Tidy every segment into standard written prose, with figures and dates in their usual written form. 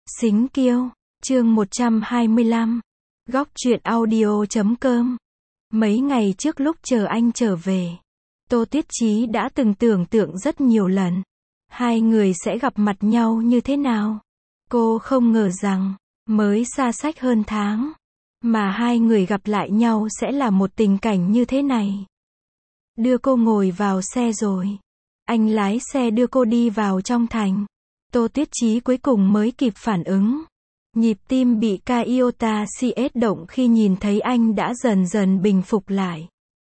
Xính Kiêu, chương 125. Góc truyện audio.com. Mấy ngày trước lúc chờ anh trở về, Tô Tuyết Chí đã từng tưởng tượng rất nhiều lần, hai người sẽ gặp mặt nhau như thế nào. Cô không ngờ rằng, mới xa cách hơn tháng, mà hai người gặp lại nhau sẽ là một tình cảnh như thế này. Đưa cô ngồi vào xe rồi, anh lái xe đưa cô đi vào trong thành. Tô Tuyết Chí cuối cùng mới kịp phản ứng. Nhịp tim bị ca iota CS động khi nhìn thấy anh đã dần dần bình phục lại.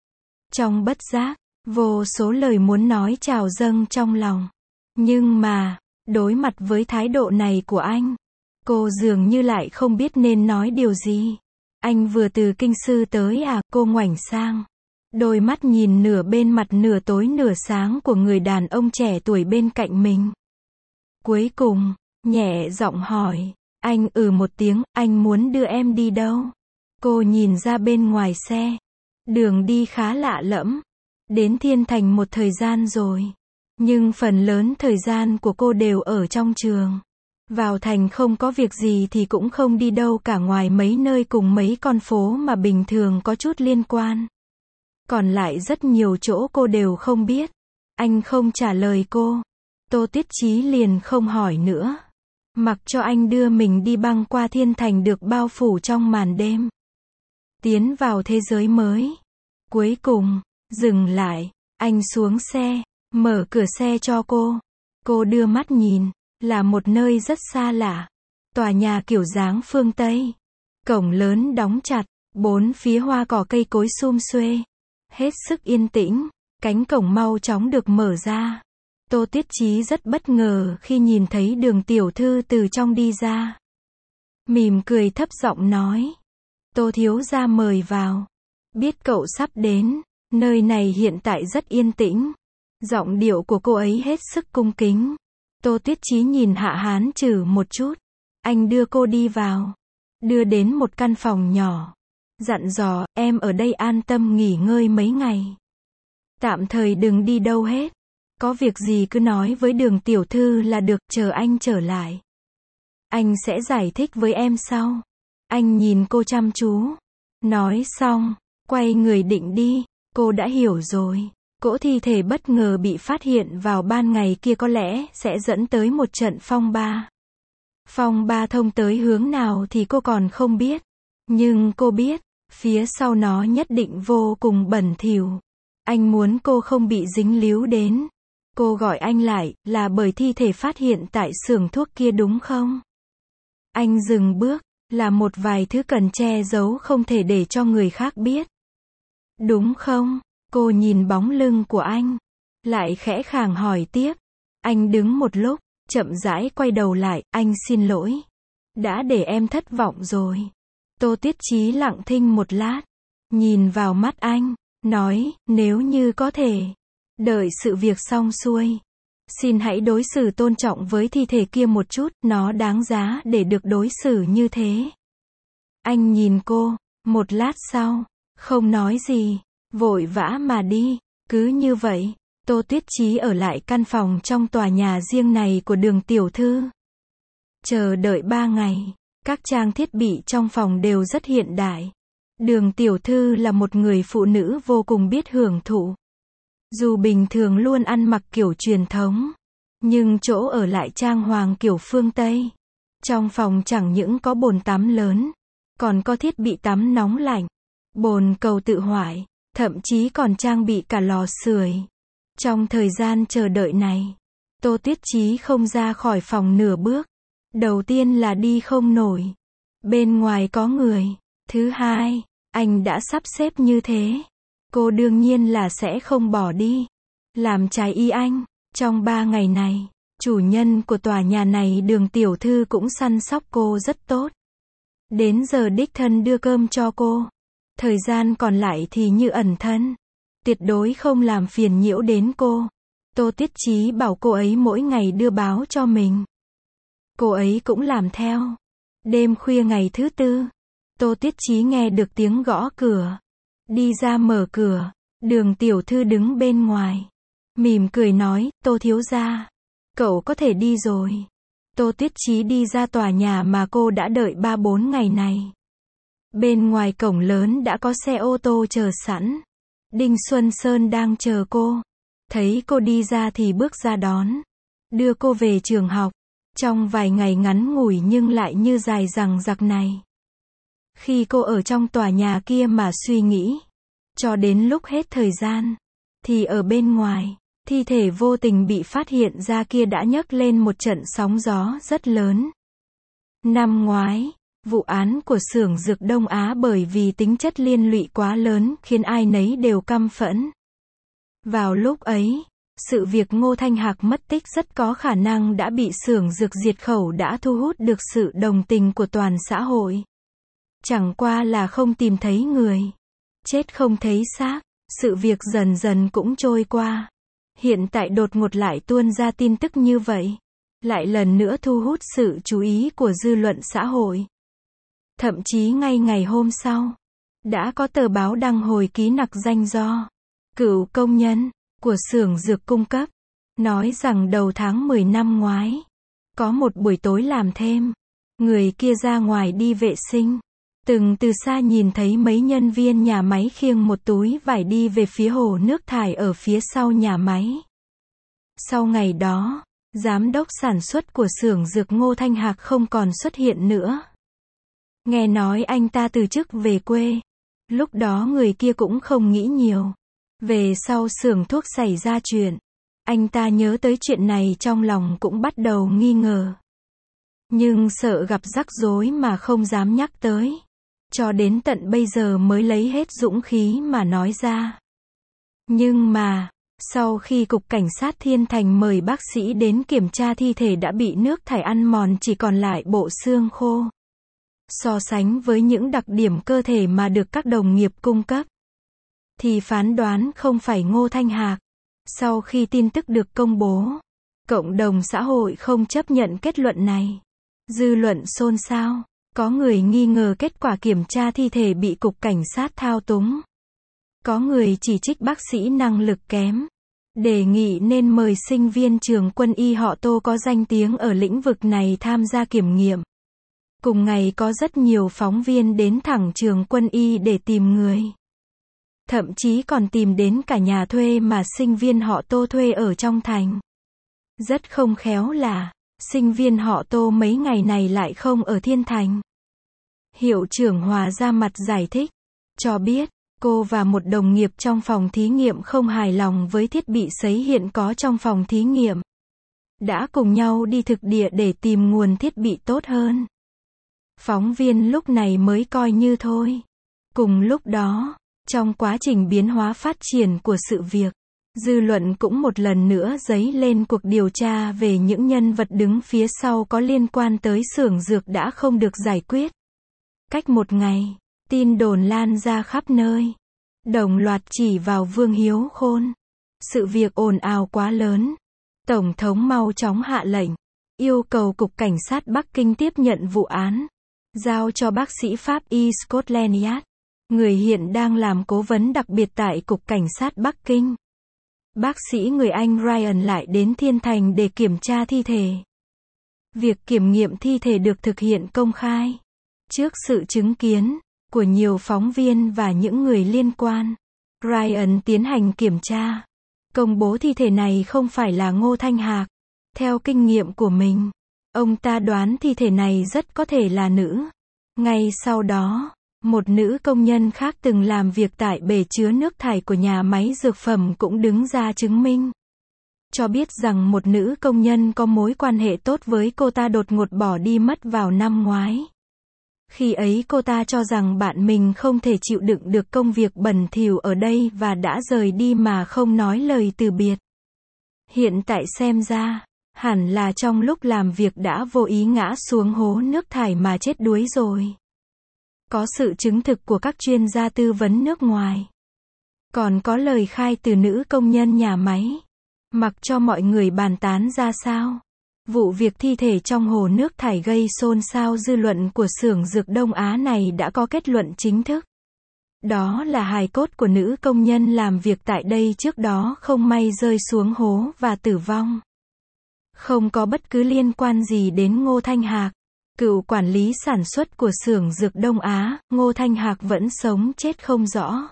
Trong bất giác, vô số lời muốn nói trào dâng trong lòng. Nhưng mà, đối mặt với thái độ này của anh, cô dường như lại không biết nên nói điều gì. Anh vừa từ kinh sư tới à? Cô ngoảnh sang. Đôi mắt nhìn nửa bên mặt nửa tối nửa sáng của người đàn ông trẻ tuổi bên cạnh mình. Cuối cùng, nhẹ giọng hỏi, anh một tiếng, anh muốn đưa em đi đâu? Cô nhìn ra bên ngoài xe. Đường đi khá lạ lẫm. Đến Thiên Thành một thời gian rồi. Nhưng phần lớn thời gian của cô đều ở trong trường. Vào thành không có việc gì thì cũng không đi đâu cả ngoài mấy nơi cùng mấy con phố mà bình thường có chút liên quan. Còn lại rất nhiều chỗ cô đều không biết. Anh không trả lời cô. Tô Tuyết Chí liền không hỏi nữa. Mặc cho anh đưa mình đi băng qua thiên thành được bao phủ trong màn đêm. Tiến vào thế giới mới. Cuối cùng, dừng lại, anh xuống xe, mở cửa xe cho cô. Cô đưa mắt nhìn, là một nơi rất xa lạ. Tòa nhà kiểu dáng phương Tây. Cổng lớn đóng chặt, bốn phía hoa cỏ cây cối sum xuê. Hết sức yên tĩnh, cánh cổng mau chóng được mở ra. Tô Tuyết Chí rất bất ngờ khi nhìn thấy Đường tiểu thư từ trong đi ra. Mỉm cười thấp giọng nói. Tô thiếu gia mời vào. Biết cậu sắp đến, nơi này hiện tại rất yên tĩnh. Giọng điệu của cô ấy hết sức cung kính. Tô Tuyết Chí nhìn Hạ Hán Trừ một chút. Anh đưa cô đi vào. Đưa đến một căn phòng nhỏ. Dặn dò, em ở đây an tâm nghỉ ngơi mấy ngày. Tạm thời đừng đi đâu hết. Có việc gì cứ nói với Đường tiểu thư là được, chờ anh trở lại. Anh sẽ giải thích với em sau. Anh nhìn cô chăm chú. Nói xong, quay người định đi. Cô đã hiểu rồi. Cỗ thi thể bất ngờ bị phát hiện vào ban ngày kia có lẽ sẽ dẫn tới một trận phong ba. Phong ba thông tới hướng nào thì cô còn không biết. Nhưng cô biết, phía sau nó nhất định vô cùng bẩn thỉu. Anh muốn cô không bị dính líu đến. Cô gọi anh lại, là bởi thi thể phát hiện tại xưởng thuốc kia đúng không? Anh dừng bước, là một vài thứ cần che giấu không thể để cho người khác biết. Đúng không? Cô nhìn bóng lưng của anh, lại khẽ khàng hỏi tiếp. Anh đứng một lúc, chậm rãi quay đầu lại, anh xin lỗi. Đã để em thất vọng rồi. Tô Tuyết Chí lặng thinh một lát, nhìn vào mắt anh, nói, nếu như có thể. Đợi sự việc xong xuôi, xin hãy đối xử tôn trọng với thi thể kia một chút, nó đáng giá để được đối xử như thế. Anh nhìn cô, một lát sau, không nói gì, vội vã mà đi. Cứ như vậy, Tô Tuyết Chí ở lại căn phòng trong tòa nhà riêng này của Đường tiểu thư. Chờ đợi 3 ngày, các trang thiết bị trong phòng đều rất hiện đại. Đường tiểu thư là một người phụ nữ vô cùng biết hưởng thụ. Dù bình thường luôn ăn mặc kiểu truyền thống, nhưng chỗ ở lại trang hoàng kiểu phương Tây. Trong phòng chẳng những có bồn tắm lớn, còn có thiết bị tắm nóng lạnh, bồn cầu tự hoại, thậm chí còn trang bị cả lò sưởi. Trong thời gian chờ đợi này, Tô Tuyết Chí không ra khỏi phòng nửa bước. Đầu tiên là đi không nổi. Bên ngoài có người. Thứ hai, anh đã sắp xếp như thế. Cô đương nhiên là sẽ không bỏ đi. Làm trái ý anh. Trong 3 ngày này, chủ nhân của tòa nhà này Đường tiểu thư cũng săn sóc cô rất tốt. Đến giờ đích thân đưa cơm cho cô. Thời gian còn lại thì như ẩn thân. Tuyệt đối không làm phiền nhiễu đến cô. Tô Tuyết Chí bảo cô ấy mỗi ngày đưa báo cho mình. Cô ấy cũng làm theo. Đêm khuya ngày thứ tư, Tô Tuyết Chí nghe được tiếng gõ cửa. Đi ra mở cửa, Đường tiểu thư đứng bên ngoài. Mỉm cười nói, Tô thiếu gia, cậu có thể đi rồi. Tô Tuyết Chí đi ra tòa nhà mà cô đã đợi 3-4 ngày này. Bên ngoài cổng lớn đã có xe ô tô chờ sẵn. Đinh Xuân Sơn đang chờ cô. Thấy cô đi ra thì bước ra đón. Đưa cô về trường học. Trong vài ngày ngắn ngủi nhưng lại như dài dằng dặc này. Khi cô ở trong tòa nhà kia mà suy nghĩ, cho đến lúc hết thời gian, thì ở bên ngoài, thi thể vô tình bị phát hiện ra kia đã nhấc lên một trận sóng gió rất lớn. Năm ngoái, vụ án của xưởng dược Đông Á bởi vì tính chất liên lụy quá lớn khiến ai nấy đều căm phẫn. Vào lúc ấy, sự việc Ngô Thanh Hạc mất tích rất có khả năng đã bị xưởng dược diệt khẩu đã thu hút được sự đồng tình của toàn xã hội. Chẳng qua là không tìm thấy người. Chết không thấy xác, sự việc dần dần cũng trôi qua. Hiện tại đột ngột lại tuôn ra tin tức như vậy. Lại lần nữa thu hút sự chú ý của dư luận xã hội. Thậm chí ngay ngày hôm sau, đã có tờ báo đăng hồi ký nặc danh do cựu công nhân của xưởng dược cung cấp, nói rằng đầu tháng 10 năm ngoái, có một buổi tối làm thêm, người kia ra ngoài đi vệ sinh, từng từ xa nhìn thấy mấy nhân viên nhà máy khiêng một túi vải đi về phía hồ nước thải ở phía sau nhà máy. Sau ngày đó, giám đốc sản xuất của xưởng dược Ngô Thanh Hạc không còn xuất hiện nữa. Nghe nói anh ta từ chức về quê. Lúc đó người kia cũng không nghĩ nhiều. Về sau xưởng thuốc xảy ra chuyện, anh ta nhớ tới chuyện này trong lòng cũng bắt đầu nghi ngờ. Nhưng sợ gặp rắc rối mà không dám nhắc tới. Cho đến tận bây giờ mới lấy hết dũng khí mà nói ra. Nhưng mà, sau khi Cục Cảnh sát Thiên Thành mời bác sĩ đến kiểm tra thi thể đã bị nước thải ăn mòn chỉ còn lại bộ xương khô. So sánh với những đặc điểm cơ thể mà được các đồng nghiệp cung cấp, thì phán đoán không phải Ngô Thanh Hạc. Sau khi tin tức được công bố, cộng đồng xã hội không chấp nhận kết luận này. Dư luận xôn xao, có người nghi ngờ kết quả kiểm tra thi thể bị Cục Cảnh sát thao túng. Có người chỉ trích bác sĩ năng lực kém, đề nghị nên mời sinh viên trường quân y họ Tô có danh tiếng ở lĩnh vực này tham gia kiểm nghiệm. Cùng ngày có rất nhiều phóng viên đến thẳng trường quân y để tìm người. Thậm chí còn tìm đến cả nhà thuê mà sinh viên họ Tô thuê ở trong thành. Rất không khéo là, sinh viên họ Tô mấy ngày này lại không ở Thiên Thành. Hiệu trưởng Hòa ra mặt giải thích, cho biết, cô và một đồng nghiệp trong phòng thí nghiệm không hài lòng với thiết bị sấy hiện có trong phòng thí nghiệm. Đã cùng nhau đi thực địa để tìm nguồn thiết bị tốt hơn. Phóng viên lúc này mới coi như thôi. Cùng lúc đó, trong quá trình biến hóa phát triển của sự việc, dư luận cũng một lần nữa dấy lên cuộc điều tra về những nhân vật đứng phía sau có liên quan tới xưởng dược đã không được giải quyết. Cách một ngày, tin đồn lan ra khắp nơi. Đồng loạt chỉ vào Vương Hiếu Khôn. Sự việc ồn ào quá lớn. Tổng thống mau chóng hạ lệnh, yêu cầu Cục Cảnh sát Bắc Kinh tiếp nhận vụ án, giao cho bác sĩ pháp y Scotland Yard, người hiện đang làm cố vấn đặc biệt tại Cục Cảnh sát Bắc Kinh. Bác sĩ người Anh Ryan lại đến Thiên Thành để kiểm tra thi thể. Việc kiểm nghiệm thi thể được thực hiện công khai, trước sự chứng kiến của nhiều phóng viên và những người liên quan. Ryan tiến hành kiểm tra, công bố thi thể này không phải là Ngô Thanh Hạc. Theo kinh nghiệm của mình, ông ta đoán thi thể này rất có thể là nữ. Ngay sau đó, một nữ công nhân khác từng làm việc tại bể chứa nước thải của nhà máy dược phẩm cũng đứng ra chứng minh. Cho biết rằng một nữ công nhân có mối quan hệ tốt với cô ta đột ngột bỏ đi mất vào năm ngoái. Khi ấy cô ta cho rằng bạn mình không thể chịu đựng được công việc bẩn thỉu ở đây và đã rời đi mà không nói lời từ biệt. Hiện tại xem ra, hẳn là trong lúc làm việc đã vô ý ngã xuống hố nước thải mà chết đuối rồi. Có sự chứng thực của các chuyên gia tư vấn nước ngoài. Còn có lời khai từ nữ công nhân nhà máy. Mặc cho mọi người bàn tán ra sao, vụ việc thi thể trong hồ nước thải gây xôn xao dư luận của xưởng dược Đông Á này đã có kết luận chính thức. Đó là hài cốt của nữ công nhân làm việc tại đây trước đó không may rơi xuống hố và tử vong. Không có bất cứ liên quan gì đến Ngô Thanh Hạc. Cựu quản lý sản xuất của xưởng dược Đông Á, Ngô Thanh Hạc vẫn sống chết không rõ.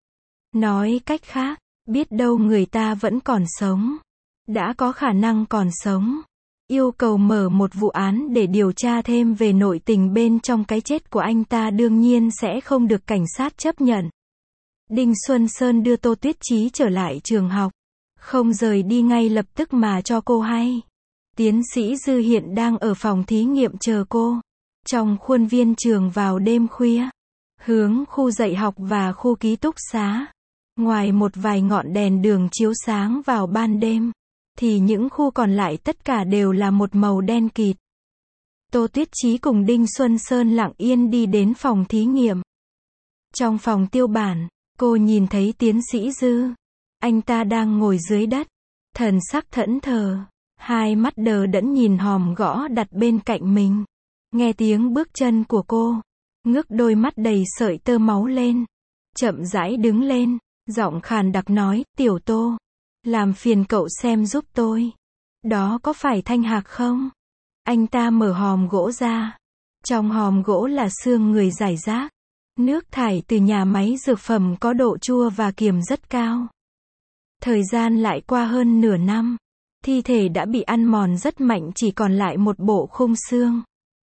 Nói cách khác, biết đâu người ta vẫn còn sống. Đã có khả năng còn sống. Yêu cầu mở một vụ án để điều tra thêm về nội tình bên trong cái chết của anh ta đương nhiên sẽ không được cảnh sát chấp nhận. Đinh Xuân Sơn đưa Tô Tuyết Chí trở lại trường học. Không rời đi ngay lập tức mà cho cô hay. Tiến sĩ Dư hiện đang ở phòng thí nghiệm chờ cô. Trong khuôn viên trường vào đêm khuya. Hướng khu dạy học và khu ký túc xá. Ngoài một vài ngọn đèn đường chiếu sáng vào ban đêm, thì những khu còn lại tất cả đều là một màu đen kịt. Tô Tuyết Chí cùng Đinh Xuân Sơn lặng yên đi đến phòng thí nghiệm. Trong phòng tiêu bản, cô nhìn thấy tiến sĩ Dư. Anh ta đang ngồi dưới đất, thần sắc thẫn thờ, hai mắt đờ đẫn nhìn hòm gõ đặt bên cạnh mình. Nghe tiếng bước chân của cô, ngước đôi mắt đầy sợi tơ máu lên, chậm rãi đứng lên, giọng khàn đặc nói, tiểu Tô, làm phiền cậu xem giúp tôi. Đó có phải Thanh Hạc không? Anh ta mở hòm gỗ ra. Trong hòm gỗ là xương người rải rác. Nước thải từ nhà máy dược phẩm có độ chua và kiềm rất cao. Thời gian lại qua hơn nửa năm. Thi thể đã bị ăn mòn rất mạnh, chỉ còn lại một bộ khung xương.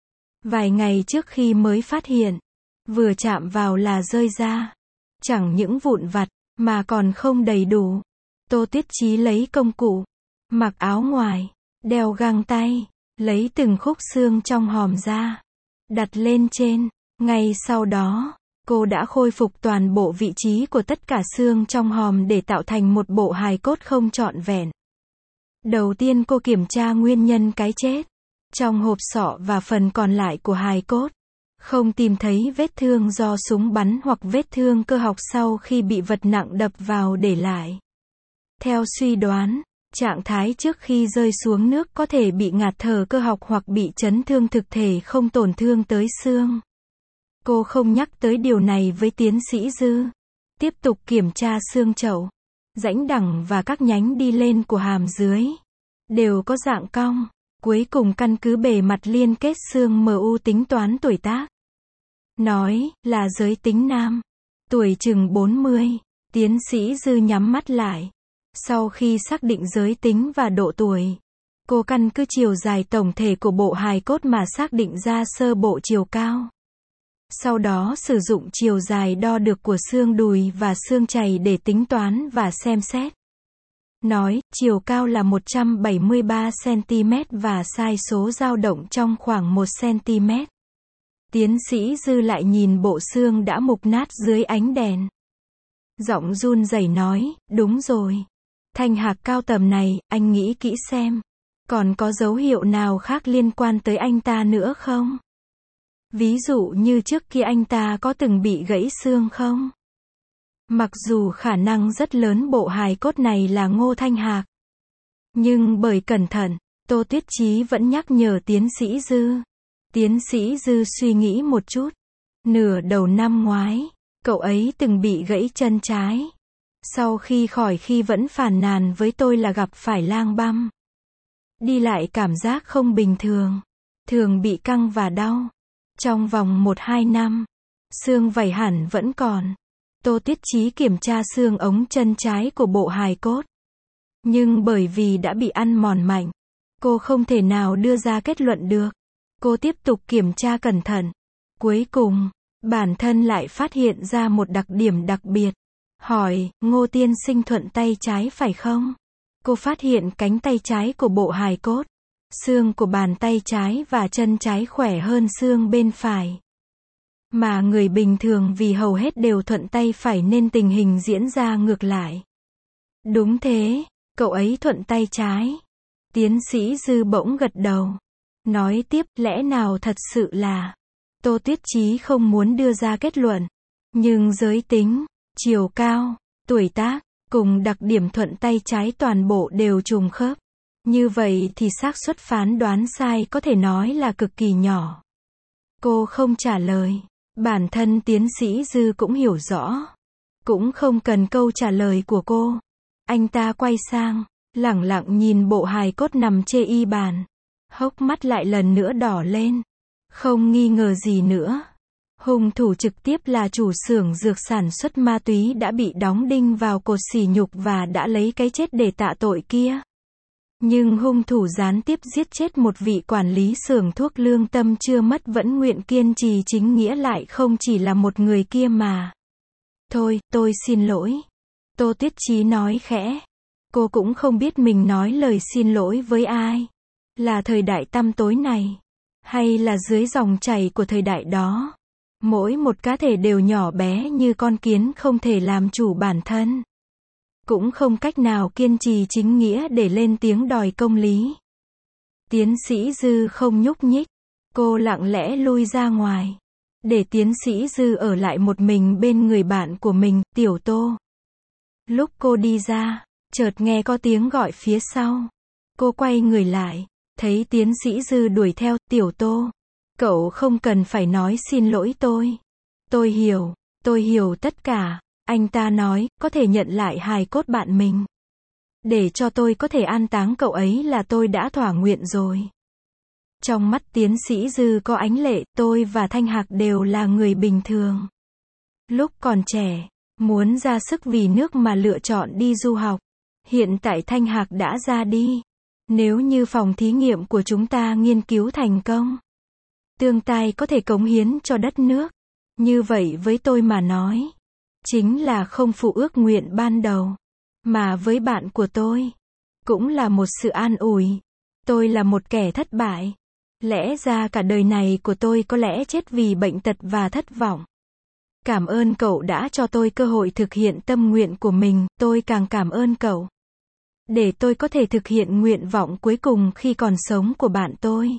Vài ngày trước khi mới phát hiện, vừa chạm vào là rơi ra. Chẳng những vụn vặt, mà còn không đầy đủ. Tô Tuyết Chí lấy công cụ, mặc áo ngoài, đeo găng tay, lấy từng khúc xương trong hòm ra, đặt lên trên. Ngay sau đó, cô đã khôi phục toàn bộ vị trí của tất cả xương trong hòm để tạo thành một bộ hài cốt không trọn vẹn. Đầu tiên cô kiểm tra nguyên nhân cái chết. Trong hộp sọ và phần còn lại của hài cốt, không tìm thấy vết thương do súng bắn hoặc vết thương cơ học sau khi bị vật nặng đập vào để lại. Theo suy đoán, trạng thái trước khi rơi xuống nước có thể bị ngạt thở cơ học hoặc bị chấn thương thực thể không tổn thương tới xương. Cô không nhắc tới điều này với tiến sĩ Dư. Tiếp tục kiểm tra xương chậu, rãnh đẳng và các nhánh đi lên của hàm dưới. Đều có dạng cong. Cuối cùng căn cứ bề mặt liên kết xương MU tính toán tuổi tác. Nói là giới tính nam. Tuổi chừng 40. Tiến sĩ Dư nhắm mắt lại. Sau khi xác định giới tính và độ tuổi, cô căn cứ chiều dài tổng thể của bộ hài cốt mà xác định ra sơ bộ chiều cao. Sau đó sử dụng chiều dài đo được của xương đùi và xương chày để tính toán và xem xét. Nói, chiều cao là 173 cm và sai số dao động trong khoảng 1 cm. Tiến sĩ Dư lại nhìn bộ xương đã mục nát dưới ánh đèn. Giọng run rẩy nói, đúng rồi. Thanh Hạc cao tầm này, anh nghĩ kỹ xem. Còn có dấu hiệu nào khác liên quan tới anh ta nữa không? Ví dụ như trước kia anh ta có từng bị gãy xương không? Mặc dù khả năng rất lớn bộ hài cốt này là Ngô Thanh Hạc. Nhưng bởi cẩn thận, Tô Tuyết Chí vẫn nhắc nhở tiến sĩ Dư. Tiến sĩ Dư suy nghĩ một chút. Nửa đầu năm ngoái, cậu ấy từng bị gãy chân trái. Sau khi khỏi khi vẫn phàn nàn với tôi là gặp phải lang băm. Đi lại cảm giác không bình thường. Thường bị căng và đau. Trong vòng 1-2 năm, xương vảy hẳn vẫn còn. Tô Tuyết Chí kiểm tra xương ống chân trái của bộ hài cốt. Nhưng bởi vì đã bị ăn mòn mạnh, cô không thể nào đưa ra kết luận được. Cô tiếp tục kiểm tra cẩn thận. Cuối cùng, bản thân lại phát hiện ra một đặc điểm đặc biệt. Hỏi, Ngô tiên sinh thuận tay trái phải không? Cô phát hiện cánh tay trái của bộ hài cốt. Xương của bàn tay trái và chân trái khỏe hơn xương bên phải. Mà người bình thường vì hầu hết đều thuận tay phải nên tình hình diễn ra ngược lại. Đúng thế, cậu ấy thuận tay trái. Tiến sĩ Dư bỗng gật đầu. Nói tiếp, lẽ nào thật sự là... Tô Tuyết Chí không muốn đưa ra kết luận. Nhưng giới tính, chiều cao, tuổi tác, cùng đặc điểm thuận tay trái toàn bộ đều trùng khớp. Như vậy thì xác suất phán đoán sai có thể nói là cực kỳ nhỏ. Cô không trả lời. Bản thân tiến sĩ Dư cũng hiểu rõ. Cũng không cần câu trả lời của cô. Anh ta quay sang, lẳng lặng nhìn bộ hài cốt nằm chê y bàn. Hốc mắt lại lần nữa đỏ lên. Không nghi ngờ gì nữa. Hung thủ trực tiếp là chủ xưởng dược sản xuất ma túy đã bị đóng đinh vào cột sỉ nhục và đã lấy cái chết để tạ tội kia. Nhưng hung thủ gián tiếp giết chết một vị quản lý xưởng thuốc lương tâm chưa mất vẫn nguyện kiên trì chính nghĩa lại không chỉ là một người kia mà. Thôi, tôi xin lỗi. Tô Tuyết Chí nói khẽ. Cô cũng không biết mình nói lời xin lỗi với ai. Là thời đại tăm tối này. Hay là dưới dòng chảy của thời đại đó. Mỗi một cá thể đều nhỏ bé như con kiến không thể làm chủ bản thân. Cũng không cách nào kiên trì chính nghĩa để lên tiếng đòi công lý. Tiến sĩ Dư không nhúc nhích. Cô lặng lẽ lui ra ngoài. Để tiến sĩ Dư ở lại một mình bên người bạn của mình, Tiểu Tô. Lúc cô đi ra, chợt nghe có tiếng gọi phía sau. Cô quay người lại, thấy tiến sĩ Dư đuổi theo, Tiểu Tô. Cậu không cần phải nói xin lỗi tôi. Tôi hiểu tất cả. Anh ta nói, có thể nhận lại hài cốt bạn mình. Để cho tôi có thể an táng cậu ấy là tôi đã thỏa nguyện rồi. Trong mắt tiến sĩ Dư có ánh lệ, tôi và Thanh Hạc đều là người bình thường. Lúc còn trẻ, muốn ra sức vì nước mà lựa chọn đi du học. Hiện tại Thanh Hạc đã ra đi. Nếu như phòng thí nghiệm của chúng ta nghiên cứu thành công, tương lai có thể cống hiến cho đất nước. Như vậy với tôi mà nói, chính là không phụ ước nguyện ban đầu. Mà với bạn của tôi, cũng là một sự an ủi. Tôi là một kẻ thất bại. Lẽ ra cả đời này của tôi có lẽ chết vì bệnh tật và thất vọng. Cảm ơn cậu đã cho tôi cơ hội thực hiện tâm nguyện của mình, tôi càng cảm ơn cậu. Để tôi có thể thực hiện nguyện vọng cuối cùng khi còn sống của bạn tôi.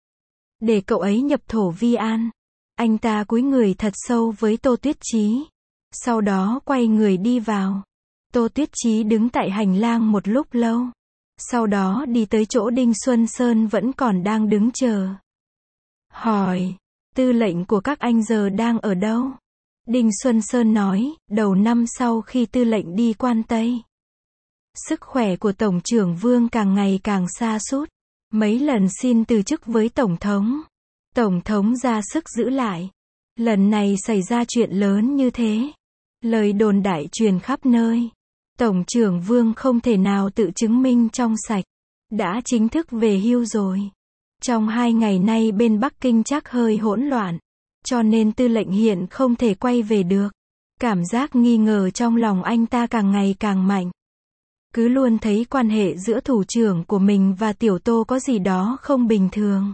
Để cậu ấy nhập thổ vi an. Anh ta cúi người thật sâu với Tô Tuyết Chí. Sau đó quay người đi vào. Tô Tuyết Chí đứng tại hành lang một lúc lâu. Sau đó đi tới chỗ Đinh Xuân Sơn vẫn còn đang đứng chờ. Hỏi, tư lệnh của các anh giờ đang ở đâu? Đinh Xuân Sơn nói, đầu năm sau khi tư lệnh đi Quan Tây. Sức khỏe của Tổng trưởng Vương càng ngày càng sa sút. Mấy lần xin từ chức với Tổng thống. Tổng thống ra sức giữ lại. Lần này xảy ra chuyện lớn như thế. Lời đồn đại truyền khắp nơi. Tổng trưởng Vương không thể nào tự chứng minh trong sạch. Đã chính thức về hưu rồi. Trong 2 ngày nay bên Bắc Kinh chắc hơi hỗn loạn. Cho nên tư lệnh hiện không thể quay về được. Cảm giác nghi ngờ trong lòng anh ta càng ngày càng mạnh. Cứ luôn thấy quan hệ giữa thủ trưởng của mình và Tiểu Tô có gì đó không bình thường.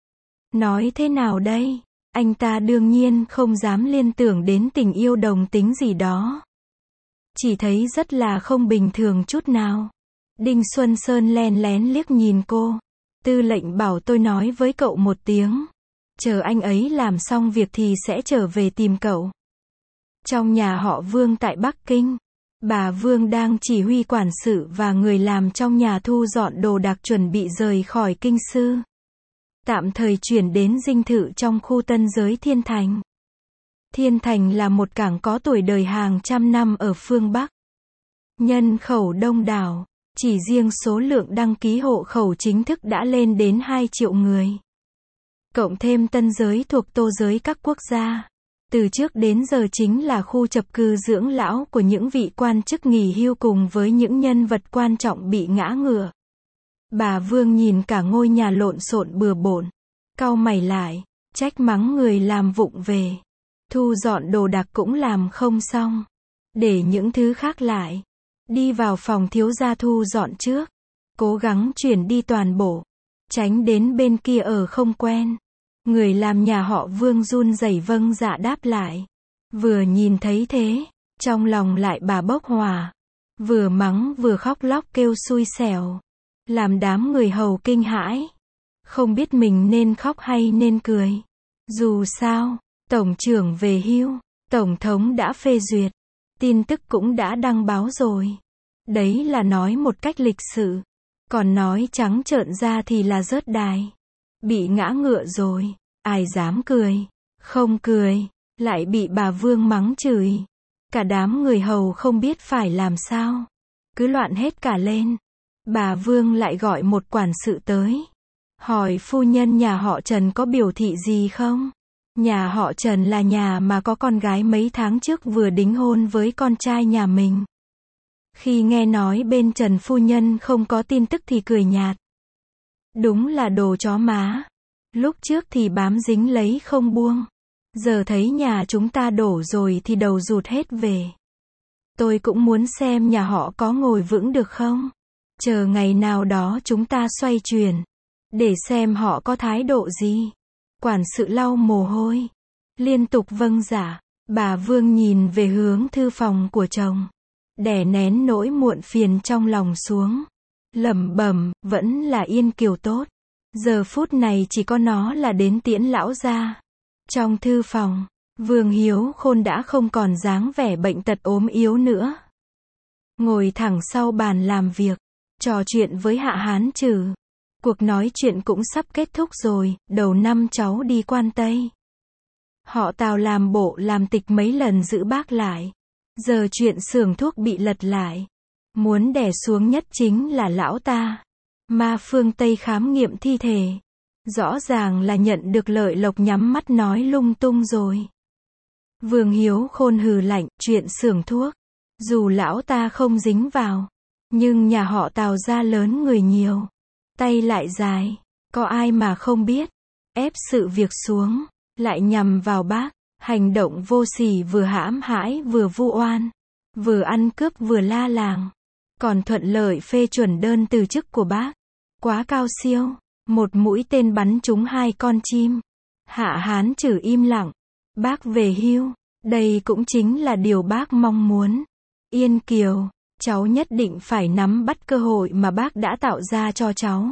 Nói thế nào đây? Anh ta đương nhiên không dám liên tưởng đến tình yêu đồng tính gì đó. Chỉ thấy rất là không bình thường chút nào. Đinh Xuân Sơn len lén liếc nhìn cô. Tư lệnh bảo tôi nói với cậu một tiếng. Chờ anh ấy làm xong việc thì sẽ trở về tìm cậu. Trong nhà họ Vương tại Bắc Kinh, bà Vương đang chỉ huy quản sự và người làm trong nhà thu dọn đồ đạc chuẩn bị rời khỏi kinh sư. Tạm thời chuyển đến dinh thự trong khu Tân Giới Thiên Thành. Thiên Thành là một cảng có tuổi đời hàng trăm năm ở phương Bắc. Nhân khẩu đông đảo, chỉ riêng số lượng đăng ký hộ khẩu chính thức đã lên đến 2 triệu người. Cộng thêm Tân Giới thuộc Tô giới các quốc gia. Từ trước đến giờ chính là khu chập cư dưỡng lão của những vị quan chức nghỉ hưu cùng với những nhân vật quan trọng bị ngã ngựa. Bà Vương nhìn cả ngôi nhà lộn xộn bừa bộn, cau mày lại, trách mắng người làm vụng về. Thu dọn đồ đạc cũng làm không xong. Để những thứ khác lại. Đi vào phòng thiếu gia thu dọn trước. Cố gắng chuyển đi toàn bộ. Tránh đến bên kia ở không quen. Người làm nhà họ Vương run rẩy vâng dạ đáp lại. Vừa nhìn thấy thế, trong lòng lại bà bốc hỏa. Vừa mắng vừa khóc lóc kêu xui xẻo. Làm đám người hầu kinh hãi. Không biết mình nên khóc hay nên cười. Dù sao, Tổng trưởng về hưu, Tổng thống đã phê duyệt. Tin tức cũng đã đăng báo rồi. Đấy là nói một cách lịch sự. Còn nói trắng trợn ra thì là rớt đài. Bị ngã ngựa rồi, ai dám cười. Không cười, lại bị bà Vương mắng chửi. Cả đám người hầu không biết phải làm sao. Cứ loạn hết cả lên. bà Vương lại gọi một quản sự tới. Hỏi phu nhân nhà họ Trần có biểu thị gì không? Nhà họ Trần là nhà mà có con gái mấy tháng trước vừa đính hôn với con trai nhà mình. Khi nghe nói bên Trần phu nhân không có tin tức thì cười nhạt. Đúng là đồ chó má. Lúc trước thì bám dính lấy không buông. Giờ thấy nhà chúng ta đổ rồi thì đầu rụt hết về. Tôi cũng muốn xem nhà họ có ngồi vững được không? Chờ ngày nào đó chúng ta xoay chuyển. Để xem họ có thái độ gì. Quản sự lau mồ hôi. Liên tục vâng dạ. Bà Vương nhìn về hướng thư phòng của chồng. Đè nén nỗi muộn phiền trong lòng xuống. Lẩm bẩm, vẫn là Yên Kiều tốt. Giờ phút này chỉ có nó là đến tiễn lão gia. Trong thư phòng, Vương Hiếu Khôn đã không còn dáng vẻ bệnh tật ốm yếu nữa. Ngồi thẳng sau bàn làm việc, trò chuyện với Hạ Hán Trừ. Cuộc nói chuyện cũng sắp kết thúc rồi, đầu năm cháu đi Quan Tây. Họ Tào làm bộ làm tịch mấy lần giữ bác lại. Giờ chuyện xưởng thuốc bị lật lại. Muốn đè xuống nhất chính là lão ta. Ma phương Tây khám nghiệm thi thể. Rõ ràng là nhận được lợi lộc nhắm mắt nói lung tung rồi. Vương Hiếu Khôn hừ lạnh, chuyện xưởng thuốc. Dù lão ta không dính vào. Nhưng nhà họ Tào gia lớn người nhiều. Tay lại dài. Có ai mà không biết. Ép sự việc xuống. Lại nhằm vào bác. Hành động vô sỉ vừa hãm hãi vừa vu oan. Vừa ăn cướp vừa la làng. Còn thuận lợi phê chuẩn đơn từ chức của bác. Quá cao siêu. Một mũi tên bắn trúng 2 con chim. Hạ Hán Trừ im lặng. Bác về hưu. Đây cũng chính là điều bác mong muốn. Yên Kiều, cháu nhất định phải nắm bắt cơ hội mà bác đã tạo ra cho cháu.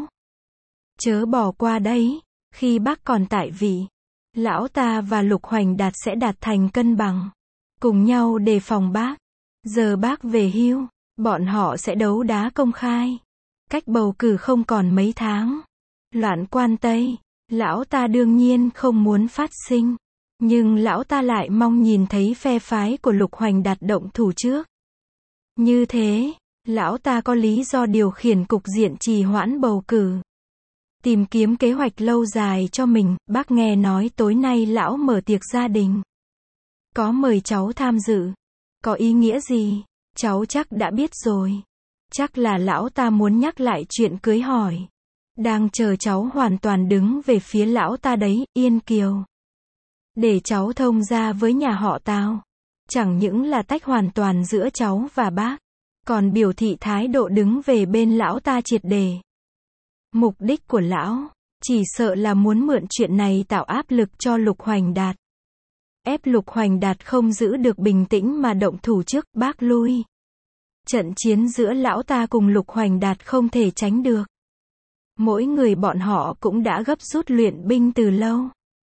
Chớ bỏ qua đấy. Khi bác còn tại vị, lão ta và Lục Hoành Đạt sẽ đạt thành cân bằng. Cùng nhau đề phòng bác. Giờ bác về hưu, bọn họ sẽ đấu đá công khai. Cách bầu cử không còn mấy tháng. Loạn Quan Tây, lão ta đương nhiên không muốn phát sinh. Nhưng lão ta lại mong nhìn thấy phe phái của Lục Hoành Đạt động thủ trước. Như thế, lão ta có lý do điều khiển cục diện trì hoãn bầu cử. Tìm kiếm kế hoạch lâu dài cho mình. Bác nghe nói tối nay lão mở tiệc gia đình. Có mời cháu tham dự. Có ý nghĩa gì? Cháu chắc đã biết rồi. Chắc là lão ta muốn nhắc lại chuyện cưới hỏi. Đang chờ cháu hoàn toàn đứng về phía lão ta đấy, Yên Kiều. Để cháu thông ra với nhà họ Tào. Chẳng những là tách hoàn toàn giữa cháu và bác. Còn biểu thị thái độ đứng về bên lão ta triệt để. Mục đích của lão, chỉ sợ là muốn mượn chuyện này tạo áp lực cho Lục Hoành Đạt. Ép Lục Hoành Đạt không giữ được bình tĩnh mà động thủ trước, bác lui. Trận chiến giữa lão ta cùng Lục Hoành Đạt không thể tránh được. Mỗi người bọn họ cũng đã gấp rút luyện binh từ lâu.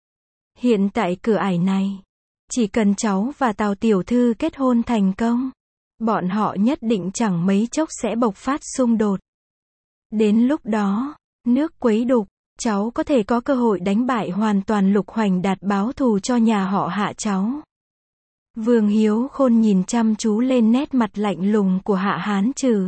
Hiện tại cửa ải này, chỉ cần cháu và Tào tiểu thư kết hôn thành công, bọn họ nhất định chẳng mấy chốc sẽ bộc phát xung đột. Đến lúc đó, nước quấy đục, cháu có thể có cơ hội đánh bại hoàn toàn Lục Hoành Đạt báo thù cho nhà họ Hạ cháu. Vương Hiếu Khôn nhìn chăm chú lên nét mặt lạnh lùng của Hạ Hán Trừ.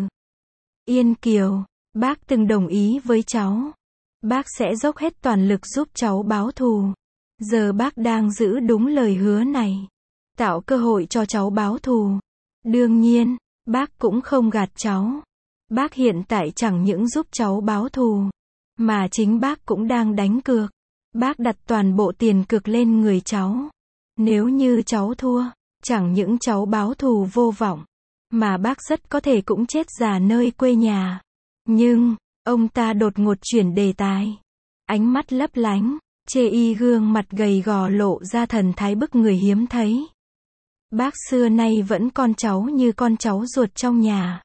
Yên Kiều, bác từng đồng ý với cháu. Bác sẽ dốc hết toàn lực giúp cháu báo thù. Giờ bác đang giữ đúng lời hứa này. Tạo cơ hội cho cháu báo thù. Đương nhiên, bác cũng không gạt cháu. Bác hiện tại chẳng những giúp cháu báo thù, mà chính bác cũng đang đánh cược. Bác đặt toàn bộ tiền cược lên người cháu. Nếu như cháu thua, chẳng những cháu báo thù vô vọng, mà bác rất có thể cũng chết già nơi quê nhà. Nhưng, ông ta đột ngột chuyển đề tài. Ánh mắt lấp lánh, chê y gương mặt gầy gò lộ ra thần thái bức người hiếm thấy. Bác xưa nay vẫn con cháu như con cháu ruột trong nhà.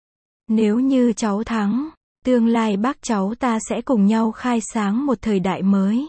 Nếu như cháu thắng, tương lai bác cháu ta sẽ cùng nhau khai sáng một thời đại mới.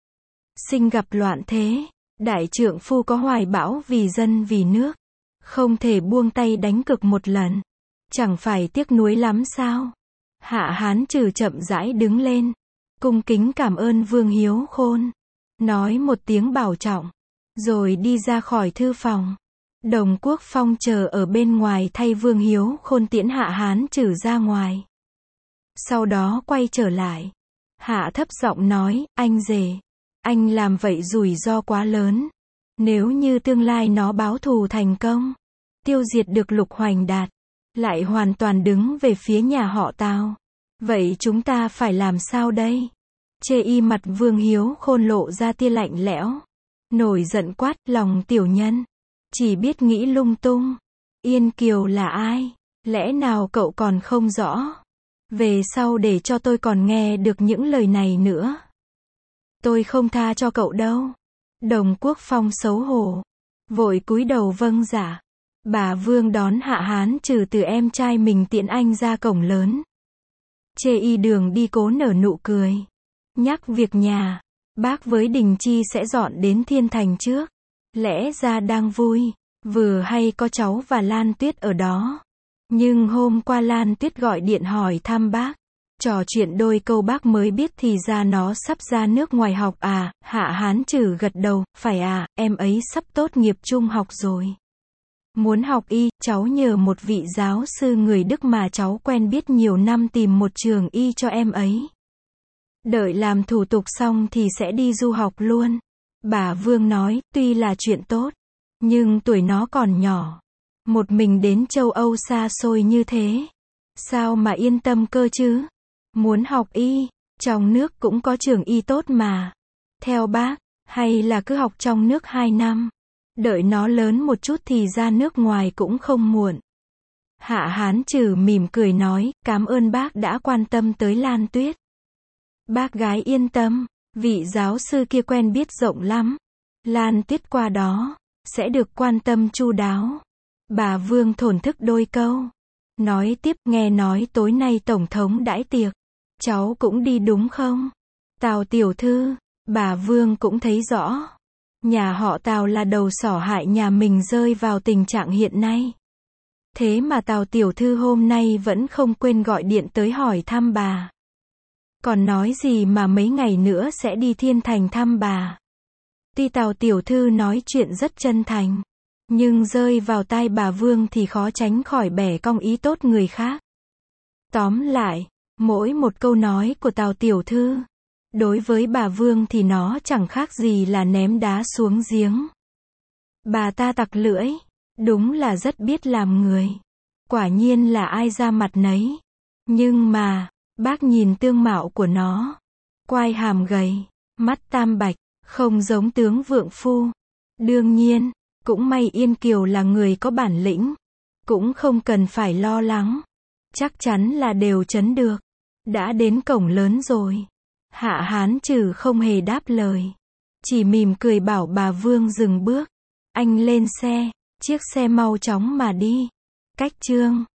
Sinh gặp loạn thế, đại trượng phu có hoài bão vì dân vì nước. Không thể buông tay đánh cược một lần. Chẳng phải tiếc nuối lắm sao? Hạ Hán Trừ chậm rãi đứng lên. Cung kính cảm ơn Vương Hiếu Khôn. Nói một tiếng bảo trọng. Rồi đi ra khỏi thư phòng. Đồng Quốc Phong chờ ở bên ngoài thay Vương Hiếu Khôn tiễn Hạ Hán Trừ ra ngoài. Sau đó quay trở lại. Hạ thấp giọng nói, anh rể, anh làm vậy rủi ro quá lớn. Nếu như tương lai nó báo thù thành công, tiêu diệt được Lục Hoành Đạt, lại hoàn toàn đứng về phía nhà họ Tào, vậy chúng ta phải làm sao đây? Chê y mặt Vương Hiếu Khôn lộ ra tia lạnh lẽo, nổi giận quát, lòng tiểu nhân, chỉ biết nghĩ lung tung. Yên Kiều là ai? Lẽ nào cậu còn không rõ? Về sau để cho tôi còn nghe được những lời này nữa, tôi không tha cho cậu đâu. Đồng Quốc Phong xấu hổ, vội cúi đầu vâng dạ. Bà Vương đón Hạ Hán Trừ từ em trai mình tiễn anh ra cổng lớn. Chê y đường đi cố nở nụ cười. Nhắc việc nhà, bác với Đình Chi sẽ dọn đến Thiên Thành trước. Lẽ ra đang vui, vừa hay có cháu và Lan Tuyết ở đó. Nhưng hôm qua Lan Tuyết gọi điện hỏi thăm bác. Trò chuyện đôi câu bác mới biết thì ra nó sắp ra nước ngoài học à. Hạ Hán Trừ gật đầu, phải à, em ấy sắp tốt nghiệp trung học rồi. Muốn học y, cháu nhờ một vị giáo sư người Đức mà cháu quen biết nhiều năm tìm một trường y cho em ấy. Đợi làm thủ tục xong thì sẽ đi du học luôn. Bà Vương nói, tuy là chuyện tốt, nhưng tuổi nó còn nhỏ. Một mình đến châu Âu xa xôi như thế, sao mà yên tâm cơ chứ? Muốn học y, trong nước cũng có trường y tốt mà. Theo bác, hay là cứ học trong nước 2 năm. Đợi nó lớn một chút thì ra nước ngoài cũng không muộn. Hạ Hán Trừ mỉm cười nói, cảm ơn bác đã quan tâm tới Lan Tuyết. Bác gái yên tâm, vị giáo sư kia quen biết rộng lắm. Lan Tuyết qua đó, sẽ được quan tâm chu đáo. Bà Vương thổn thức đôi câu. Nói tiếp, nghe nói tối nay Tổng thống đãi tiệc. Cháu cũng đi đúng không? Tào tiểu thư, bà Vương cũng thấy rõ. Nhà họ Tào là đầu sỏ hại nhà mình rơi vào tình trạng hiện nay. Thế mà Tào tiểu thư hôm nay vẫn không quên gọi điện tới hỏi thăm bà. Còn nói gì mà mấy ngày nữa sẽ đi Thiên Thành thăm bà. Tuy Tào tiểu thư nói chuyện rất chân thành, nhưng rơi vào tai bà Vương thì khó tránh khỏi bẻ cong ý tốt người khác. Tóm lại, mỗi một câu nói của Tào tiểu thư, đối với bà Vương thì nó chẳng khác gì là ném đá xuống giếng. Bà ta tặc lưỡi, đúng là rất biết làm người. Quả nhiên là ai ra mặt nấy. Nhưng mà, bác nhìn tương mạo của nó, quai hàm gầy, mắt tam bạch, không giống tướng vượng phu. Đương nhiên, cũng may Yên Kiều là người có bản lĩnh, cũng không cần phải lo lắng. Chắc chắn là đều chấn được. Đã đến cổng lớn rồi. Hạ Hán Trừ không hề đáp lời, chỉ mỉm cười bảo bà Vương dừng bước. Anh lên xe, chiếc xe mau chóng mà đi. Cách chương